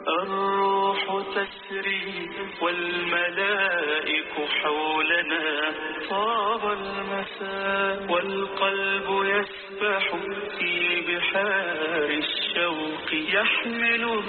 الروح تسري والملائك حولنا، طاب المساء والقلب يسبح في بحار الشوق، يحمله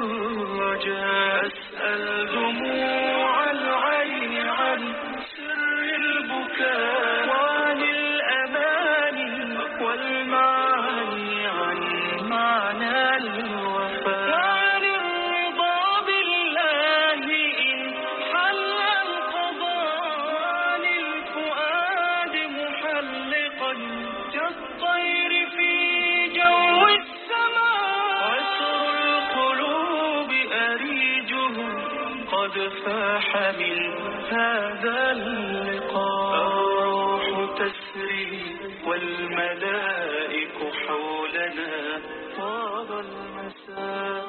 الرجاء. أسأل دموع العين عن سر البكاء، وعن الأماني والمعاني، عن معنى الوفاء، وعن الرضا بالله إن حل القضاء، عن الفؤاد محلقا كالطير في جو السماء. عطر القلوب أريجه قد فاح من هذا اللقاء. الروح تسري والملائك حولنا، طاب المساء.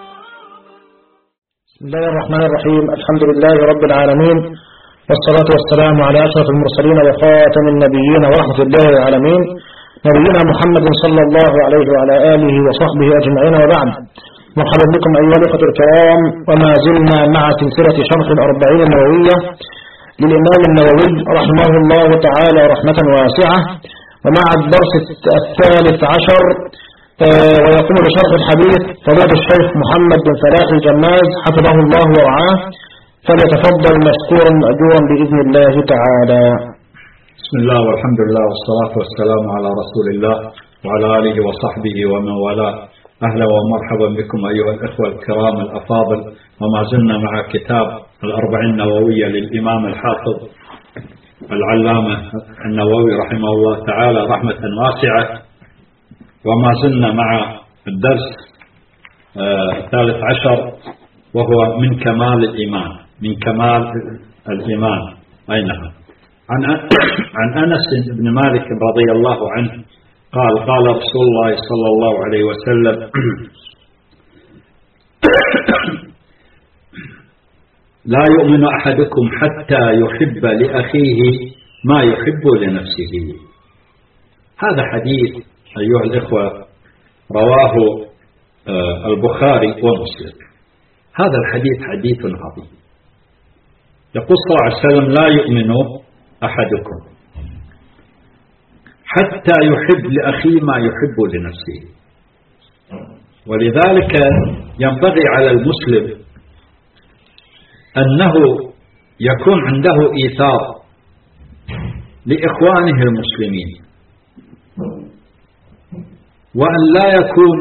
بسم الله الرحمن الرحيم. الحمد لله رب العالمين، والصلاة والسلام على أشرف المرسلين وخاتم النبيين ورحمة الله العالمين، نبينا محمد صلى الله عليه وعلى آله وصحبه أجمعين، وبعد. مرحبا بكم أيها الأخوة الكرام، وما زلنا مع سلسلة شرح الأربعين النووية للإمام النووي رحمه الله تعالى رحمة واسعة، ومع الدرس الثالث عشر، ويقوم بشرح الحديث فضيلة الشيخ محمد بن فلاح الجماز حفظه الله ورعاه، فليتفضل مشكورا مأجورا بإذن الله تعالى. بسم الله والحمد لله والصلاة والسلام على رسول الله وعلى آله وصحبه ومن والاه. أهلا ومرحبا بكم أيها الإخوة الكرام الأفاضل، وما زلنا مع كتاب الأربعين النووية للإمام الحافظ العلامة النووي رحمه الله تعالى رحمة واسعة، وما زلنا مع الدرس الثالث عشر، وهو من كمال الإيمان. من كمال الإيمان أينها عن أنس بن مالك رضي الله عنه قال: قال رسول الله صلى الله عليه وسلم: لا يؤمن أحدكم حتى يحب لأخيه ما يحب لنفسه. هذا حديث أيها الإخوة رواه البخاري ومسلم. هذا الحديث حديث عظيم. يقول صلى الله عليه وسلم: لا يؤمن أحدكم حتى يحب لأخيه ما يحب لنفسه. ولذلك ينبغي على المسلم أنه يكون عنده إيثار لإخوانه المسلمين، وأن لا يكون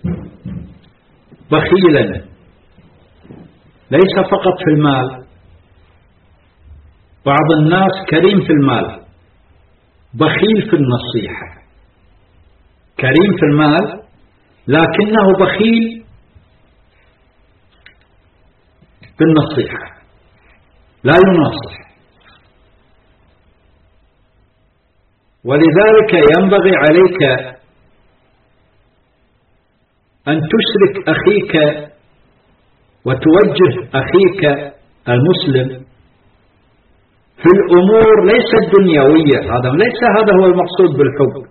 بخيلا ليس فقط في المال. بعض الناس كريم في المال بخيل في النصيحة، كريم في المال لكنه بخيل بالنصيحة، لا يناصح. ولذلك ينبغي عليك أن تشرك أخيك وتوجه أخيك المسلم في الأمور ليس الدنيوية. هذا هو المقصود بالحب.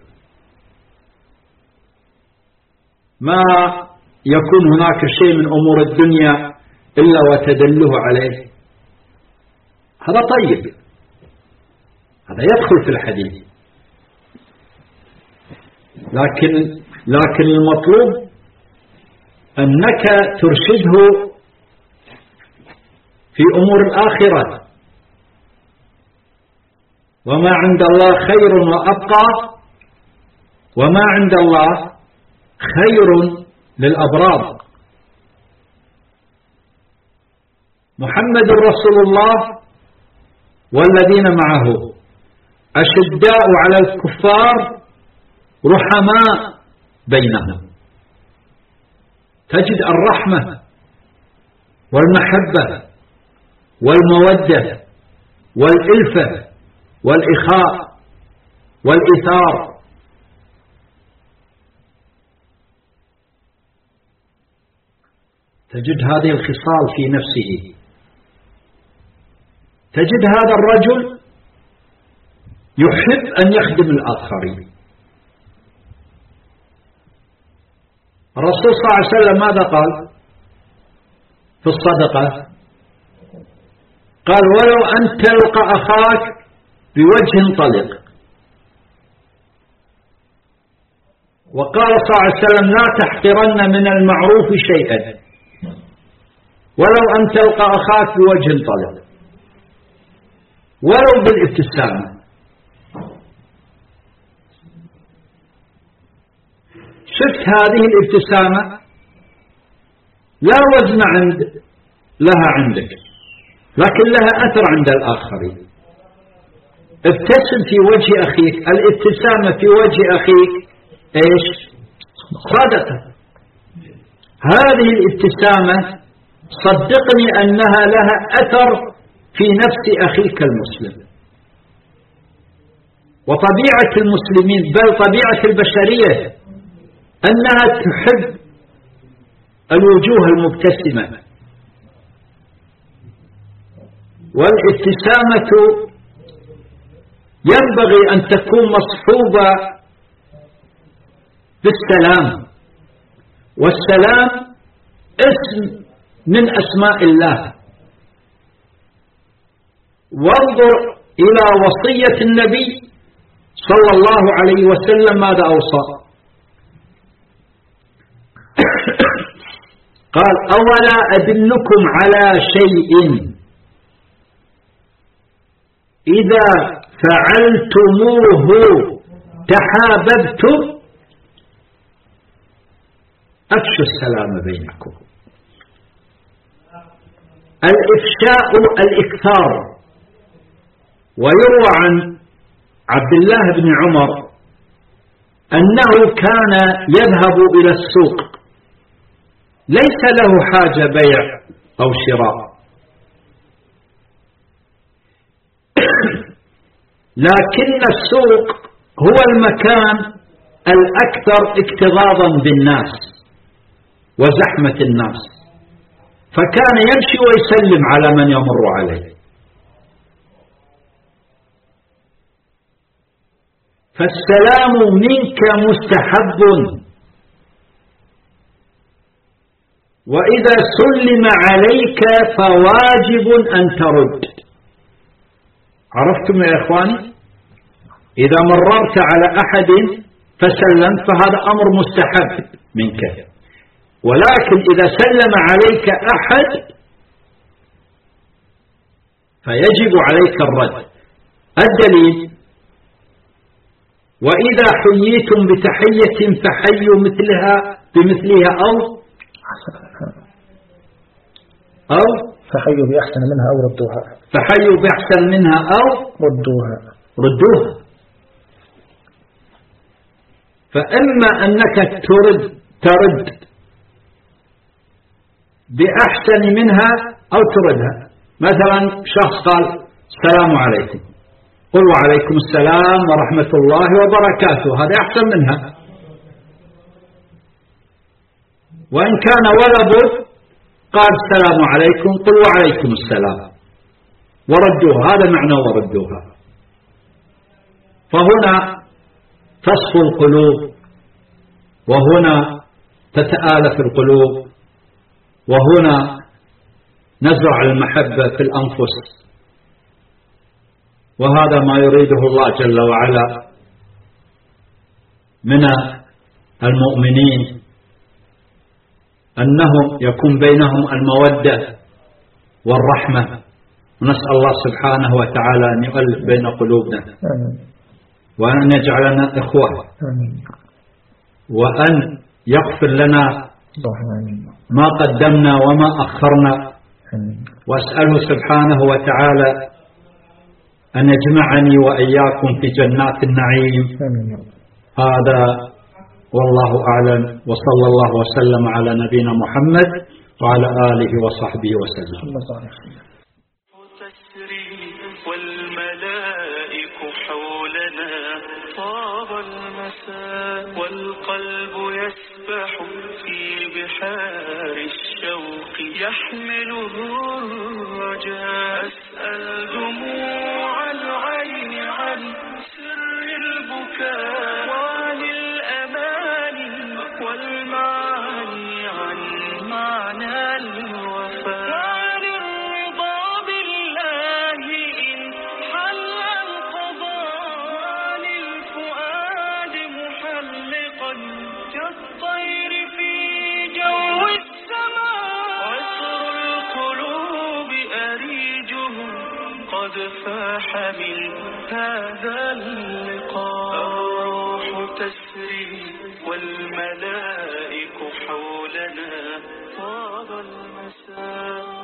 ما يكون هناك شيء من أمور الدنيا إلا وتدله عليه، هذا طيب، هذا يدخل في الحديث. لكن المطلوب أنك ترشده في أمور الآخرة. وما عند الله خير وأبقى، وما عند الله خير للأبرار. محمد رسول الله والذين معه أشداء على الكفار رحماء بينهم. تجد الرحمة والمحبة والمودة والإلفة والإخاء والإثار. تجد هذه الخصال في نفسه. تجد هذا الرجل يحب أن يخدم الآخرين. الرسول صلى الله عليه وسلم ماذا قال؟ في الصدقة؟ قال ولو أن تلقى أخاك بوجه طلق. وقال صلى الله عليه وسلم لا تحقرن من المعروف شيئا ولو أن تلقى أخاك بوجه طلق ولو بالابتسامة. شفت هذه الابتسامة لا وزن لها عندك، لكن لها أثر عند الآخرين. ابتسم في وجه أخيك. الابتسامة في وجه أخيك إيش؟ صدقة. هذه الابتسامة صدقني أنها لها أثر في نفس أخيك المسلم. وطبيعة المسلمين بل طبيعة البشرية أنها تحب الوجوه المبتسمة. والابتسامة ينبغي أن تكون مصحوبة بالسلام، والسلام اسم من أسماء الله. وانظر إلى وصية النبي صلى الله عليه وسلم ماذا أوصى؟ قال أولا أدلكم على شيء إذا فعلتموه تحاببتم أفشوا السلام بينكم. الإفشاء الإكثار. ويروى عن عبد الله بن عمر أنه كان يذهب إلى السوق ليس له حاجة بيع أو شراء، لكن السوق هو المكان الأكثر اكتظاظا بالناس وزحمة الناس، فكان يمشي ويسلم على من يمر عليه. فالسلام منك مستحب، وإذا سلم عليك فواجب أن ترد. عرفتم يا إخواني؟ إذا مررت على أحد فسلمت فهذا أمر مستحب منك، ولكن إذا سلم عليك أحد فيجب عليك الرد. الدليل وإذا حييتم بتحية فحيوا بمثلها أو فحيوا بأحسن منها أو ردوها. فحيوا بأحسن منها أو ردوها. فإما أنك ترد بأحسن منها أو تردها. مثلا شخص قال السلام عليكم، قل وعليكم السلام ورحمة الله وبركاته، هذا أحسن منها. وإن كان ولا بد قال السلام عليكم قل وعليكم السلام وردوها، هذا معنى وردوها. فهنا تصفو القلوب، وهنا تتآلف القلوب، وهنا نزرع المحبة في الأنفس. وهذا ما يريده الله جل وعلا من المؤمنين، أنهم يكون بينهم المودة والرحمة. ونسأل الله سبحانه وتعالى أن يؤلف بين قلوبنا وأن يجعلنا إخوة وأن يغفر لنا ما قدمنا وما أخرنا. وأسأله سبحانه وتعالى أن يجمعني وإياكم في جنات النعيم. هذا والله أعلم، وصلى الله وسلم على نبينا محمد وعلى آله وصحبه وسلم. تسري والملائك حولنا، طاب المساء والقلب يسبح في بحار الشوق، يحمله الرجاء. أسأل دموع العين عن سر البكاء، وعن الأمان والمعاني، عن معنى الوفاء. قد فاح من هذا اللقاء. الروح تسري والملائك حولنا طاب المساء.